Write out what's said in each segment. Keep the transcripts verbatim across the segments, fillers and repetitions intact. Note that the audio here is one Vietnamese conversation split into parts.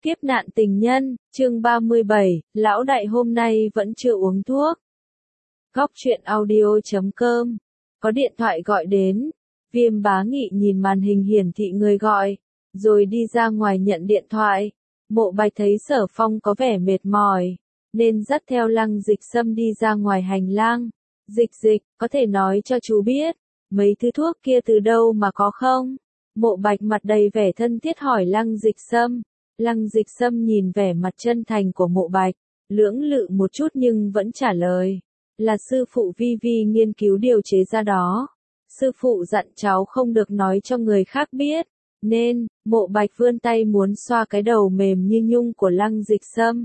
Kiếp nạn tình nhân, chương ba mươi bảy, lão đại hôm nay vẫn chưa uống thuốc. Góc truyện audio chấm com. Có điện thoại gọi đến. Viêm Bá Nghị nhìn màn hình hiển thị người gọi, rồi đi ra ngoài nhận điện thoại. Mộ Bạch thấy Sở Phong có vẻ mệt mỏi, nên dắt theo Lăng Dịch Sâm đi ra ngoài hành lang. Dịch dịch, có thể nói cho chú biết, mấy thứ thuốc kia từ đâu mà có không? Mộ Bạch mặt đầy vẻ thân thiết hỏi Lăng Dịch Sâm. Lăng Dịch Sâm nhìn vẻ mặt chân thành của Mộ Bạch, lưỡng lự một chút nhưng vẫn trả lời, là sư phụ Vi Vi nghiên cứu điều chế ra đó. Sư phụ dặn cháu không được nói cho người khác biết, nên, Mộ Bạch vươn tay muốn xoa cái đầu mềm như nhung của Lăng Dịch Sâm.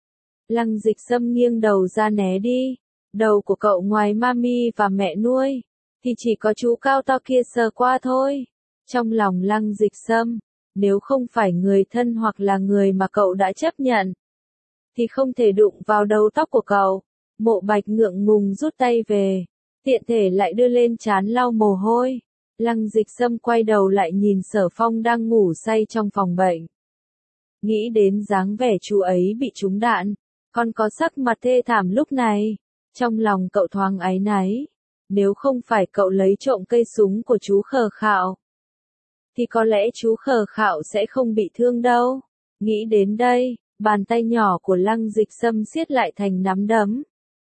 Lăng Dịch Sâm nghiêng đầu ra né đi, đầu của cậu ngoài mami và mẹ nuôi, thì chỉ có chú cao to kia sờ qua thôi. Trong lòng Lăng Dịch Sâm, nếu không phải người thân hoặc là người mà cậu đã chấp nhận, thì không thể đụng vào đầu tóc của cậu. Mộ Bạch ngượng ngùng rút tay về, tiện thể lại đưa lên trán lau mồ hôi. Lăng Dịch Sâm quay đầu lại nhìn Sở Phong đang ngủ say trong phòng bệnh. Nghĩ đến dáng vẻ chú ấy bị trúng đạn, còn có sắc mặt thê thảm lúc này, trong lòng cậu thoáng áy náy. Nếu không phải cậu lấy trộm cây súng của chú Khờ Khạo, thì có lẽ chú Khờ Khạo sẽ không bị thương đâu. Nghĩ đến đây, bàn tay nhỏ của Lăng Dịch Sâm siết lại thành nắm đấm.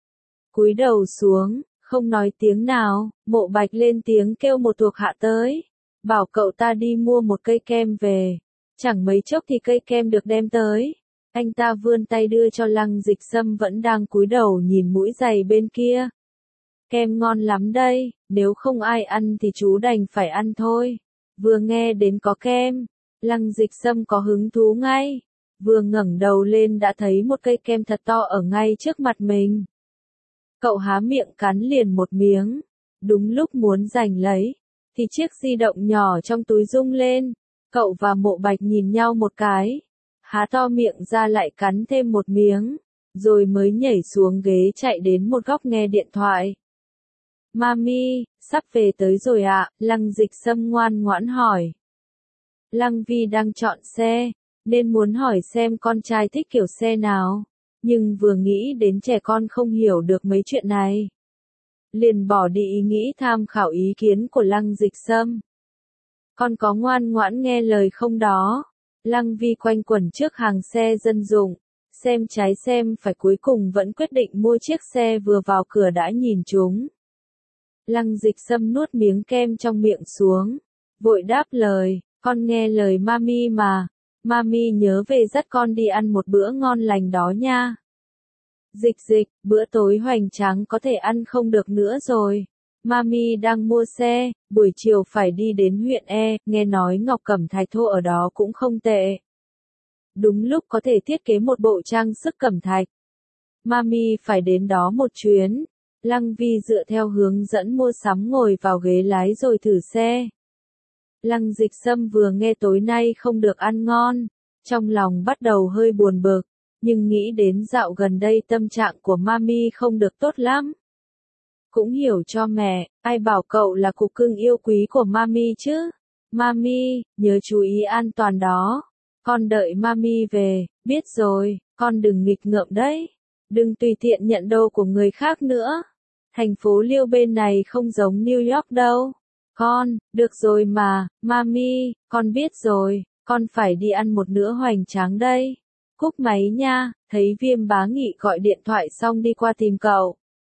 Cúi đầu xuống, không nói tiếng nào, Mộ Bạch lên tiếng kêu một thuộc hạ tới, bảo cậu ta đi mua một cây kem về. Chẳng mấy chốc thì cây kem được đem tới. Anh ta vươn tay đưa cho Lăng Dịch Sâm vẫn đang cúi đầu nhìn mũi giày bên kia. Kem ngon lắm đây, nếu không ai ăn thì chú đành phải ăn thôi. Vừa nghe đến có kem, Lăng Dịch Sâm có hứng thú ngay. Vừa ngẩng đầu lên đã thấy một cây kem thật to ở ngay trước mặt mình. Cậu há miệng cắn liền một miếng. Đúng lúc muốn giành lấy, thì chiếc di động nhỏ trong túi rung lên. Cậu và Mộ Bạch nhìn nhau một cái, há to miệng ra lại cắn thêm một miếng, rồi mới nhảy xuống ghế chạy đến một góc nghe điện thoại. Mami, sắp về tới rồi ạ, à? Lăng Dịch Sâm ngoan ngoãn hỏi. Lăng Vi đang chọn xe, nên muốn hỏi xem con trai thích kiểu xe nào, nhưng vừa nghĩ đến trẻ con không hiểu được mấy chuyện này, liền bỏ đi ý nghĩ tham khảo ý kiến của Lăng Dịch Sâm. Con có ngoan ngoãn nghe lời không đó? Lăng Vi quanh quẩn trước hàng xe dân dụng, xem trái xem phải cuối cùng vẫn quyết định mua chiếc xe vừa vào cửa đã nhìn chúng. Lăng Dịch Sâm nuốt miếng kem trong miệng xuống, vội đáp lời, con nghe lời mami mà, mami nhớ về dắt con đi ăn một bữa ngon lành đó nha. Dịch dịch, bữa tối hoành tráng có thể ăn không được nữa rồi. Mami đang mua xe, buổi chiều phải đi đến huyện E, nghe nói Ngọc Cẩm Thạch thô ở đó cũng không tệ. Đúng lúc có thể thiết kế một bộ trang sức cẩm thạch. Mami phải đến đó một chuyến. Lăng Vi dựa theo hướng dẫn mua sắm ngồi vào ghế lái rồi thử xe. Lăng Dịch Sâm vừa nghe tối nay không được ăn ngon, trong lòng bắt đầu hơi buồn bực, nhưng nghĩ đến dạo gần đây tâm trạng của mami không được tốt lắm. Cũng hiểu cho mẹ, ai bảo cậu là cục cưng yêu quý của mami chứ. Mami, nhớ chú ý an toàn đó. Con đợi mami về, biết rồi, con đừng nghịch ngợm đấy. Đừng tùy tiện nhận đồ của người khác nữa. Thành phố Liêu bên này không giống New York đâu. Con, được rồi mà, mami, con biết rồi, con phải đi ăn một bữa hoành tráng đây. Cúp máy nha, thấy Viêm Bá Nghị gọi điện thoại xong đi qua tìm cậu.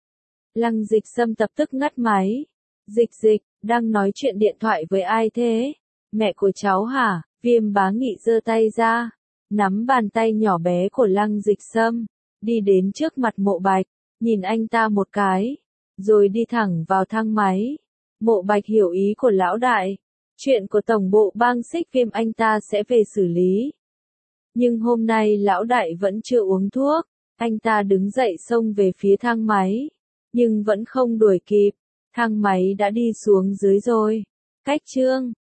Lăng Dịch Sâm tập tức ngắt máy. Dịch dịch, đang nói chuyện điện thoại với ai thế? Mẹ của cháu hả? Viêm Bá Nghị giơ tay ra, nắm bàn tay nhỏ bé của Lăng Dịch Sâm, đi đến trước mặt Mộ Bạch, nhìn anh ta một cái, rồi đi thẳng vào thang máy. Mộ Bạch hiểu ý của lão đại, chuyện của tổng bộ bang Xích Viêm anh ta sẽ về xử lý. Nhưng hôm nay lão đại vẫn chưa uống thuốc, anh ta đứng dậy xông về phía thang máy, nhưng vẫn không đuổi kịp, thang máy đã đi xuống dưới rồi. Cách chương